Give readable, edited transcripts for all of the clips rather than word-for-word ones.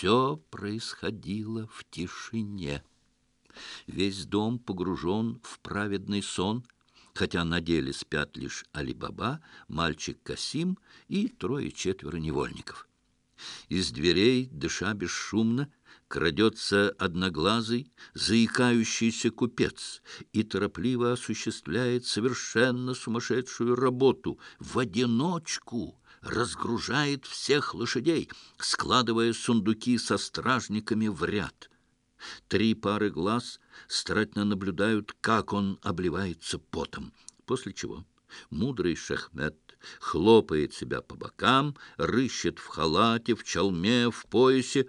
Все происходило в тишине. Весь дом погружен в праведный сон, хотя на деле спят лишь Али-Баба, мальчик Касим и трое-четверо невольников. Из дверей, дыша бесшумно, крадется одноглазый, заикающийся купец и торопливо осуществляет совершенно сумасшедшую работу. В одиночку разгружает всех лошадей, складывая сундуки со стражниками в ряд. 3 пары глаз старательно наблюдают, как он обливается потом, после чего мудрый Шехмет хлопает себя по бокам, рыщет в халате, в чалме, в поясе.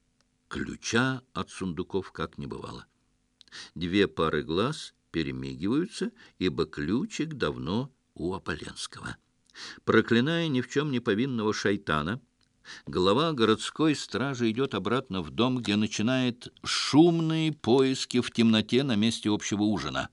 Ключа от сундуков как не бывало. 2 пары глаз перемигиваются, ибо ключик давно у Ополенского. Проклиная ни в чем не повинного шайтана, глава городской стражи идет обратно в дом, где начинает шумные поиски в темноте на месте общего ужина.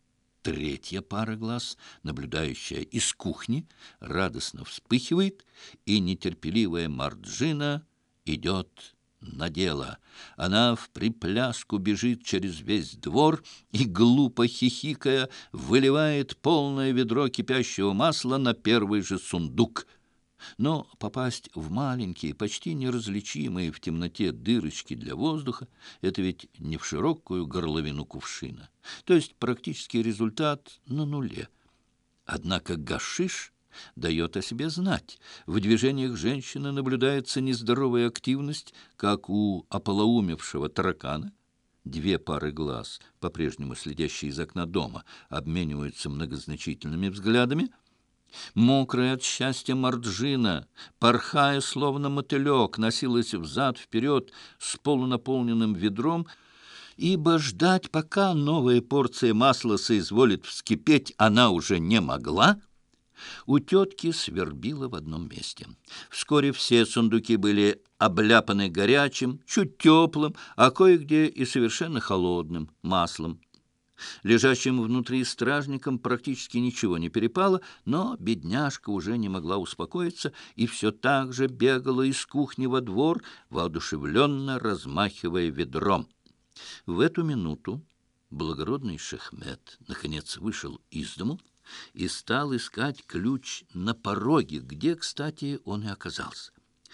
3 пара глаз, наблюдающая из кухни, радостно вспыхивает, и нетерпеливая Марджина идет на дело. Она в припляску бежит через весь двор и, глупо хихикая, выливает полное ведро кипящего масла на первый же сундук. Но попасть в маленькие, почти неразличимые в темноте дырочки для воздуха — это ведь не в широкую горловину кувшина. То есть практический результат на нуле. Однако гашиш дает о себе знать. В движениях женщины наблюдается нездоровая активность, как у ополоумевшего таракана. 2 пары глаз, по-прежнему следящие из окна дома, обмениваются многозначительными взглядами. Мокрая от счастья Марджина, порхая, словно мотылек, носилась взад-вперед с полунаполненным ведром, ибо ждать, пока новая порция масла соизволит вскипеть, она уже не могла. У тетки свербило в одном месте. Вскоре все сундуки были обляпаны горячим, чуть теплым, а кое-где и совершенно холодным маслом. Лежащим внутри стражникам практически ничего не перепало, но бедняжка уже не могла успокоиться и все так же бегала из кухни во двор, воодушевленно размахивая ведром. В эту минуту благородный Шехмет наконец вышел из дому и стал искать ключ на пороге, где, кстати, он и оказался.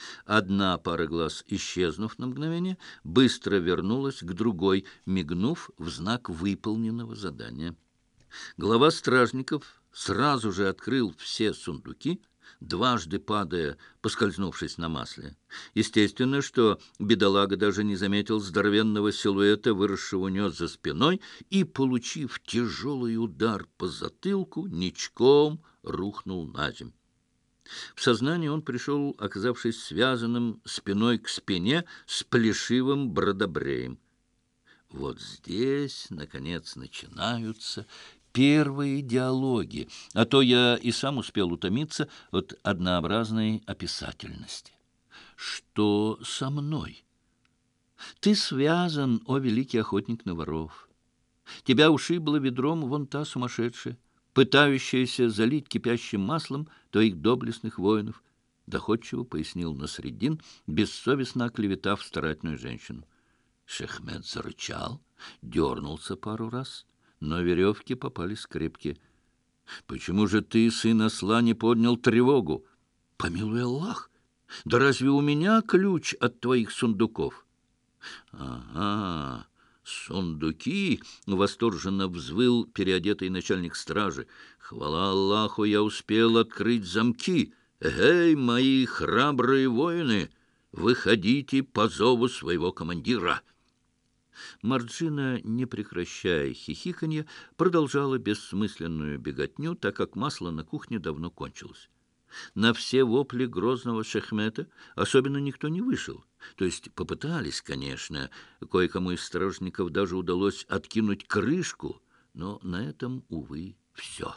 1 пара глаз, исчезнув на мгновение, быстро вернулась к другой, мигнув в знак выполненного задания. Глава стражников сразу же открыл все сундуки, дважды падая, поскользнувшись на масле. Естественно, что бедолага даже не заметил здоровенного силуэта, выросшего у него за спиной, и, получив тяжелый удар по затылку, ничком рухнул на землю. В сознание он пришел, оказавшись связанным спиной к спине с плешивым бродобреем. Вот здесь, наконец, начинаются первые диалоги, а то я и сам успел утомиться от однообразной описательности. Что со мной? Ты связан, о великий охотник на воров. Тебя ушибло ведром вон та сумасшедшая, пытающаяся залить кипящим маслом твоих доблестных воинов, доходчиво пояснил Насреддин, бессовестно оклеветав старательную женщину. Шехмет зарычал, дернулся пару раз, но веревки попались крепкие. — Почему же ты, сын осла, не поднял тревогу? — Помилуй Аллах! Да разве у меня ключ от твоих сундуков? — Ага, сундуки! — восторженно взвыл переодетый начальник стражи. — Хвала Аллаху, я успел открыть замки! Эй, мои храбрые воины! Выходите по зову своего командира! Марджина, не прекращая хихиканья, продолжала бессмысленную беготню, так как масло на кухне давно кончилось. На все вопли грозного Шехмета особенно никто не вышел. То есть попытались, конечно, кое-кому из стражников даже удалось откинуть крышку, но на этом, увы, все.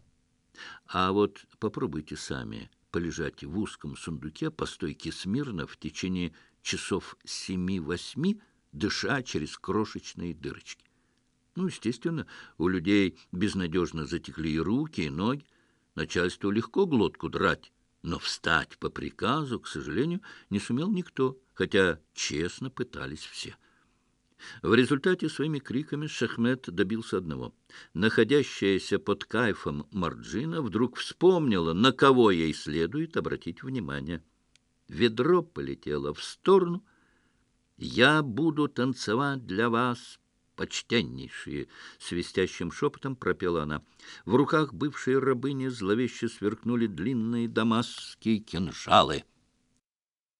А вот попробуйте сами полежать в узком сундуке по стойке смирно в течение часов 7-8, дыша через крошечные дырочки. Ну, естественно, у людей безнадежно затекли и руки, и ноги. Начальству легко глотку драть, Но встать по приказу, к сожалению, не сумел никто, хотя честно пытались все. В результате своими криками Шахмет добился одного. Находящаяся под кайфом Марджина вдруг вспомнила, на кого ей следует обратить внимание. Ведро полетело в сторону. «Я буду танцевать для вас, почтеннейшие!» — свистящим шепотом пропела она. В руках бывшей рабыни зловеще сверкнули длинные дамасские кинжалы.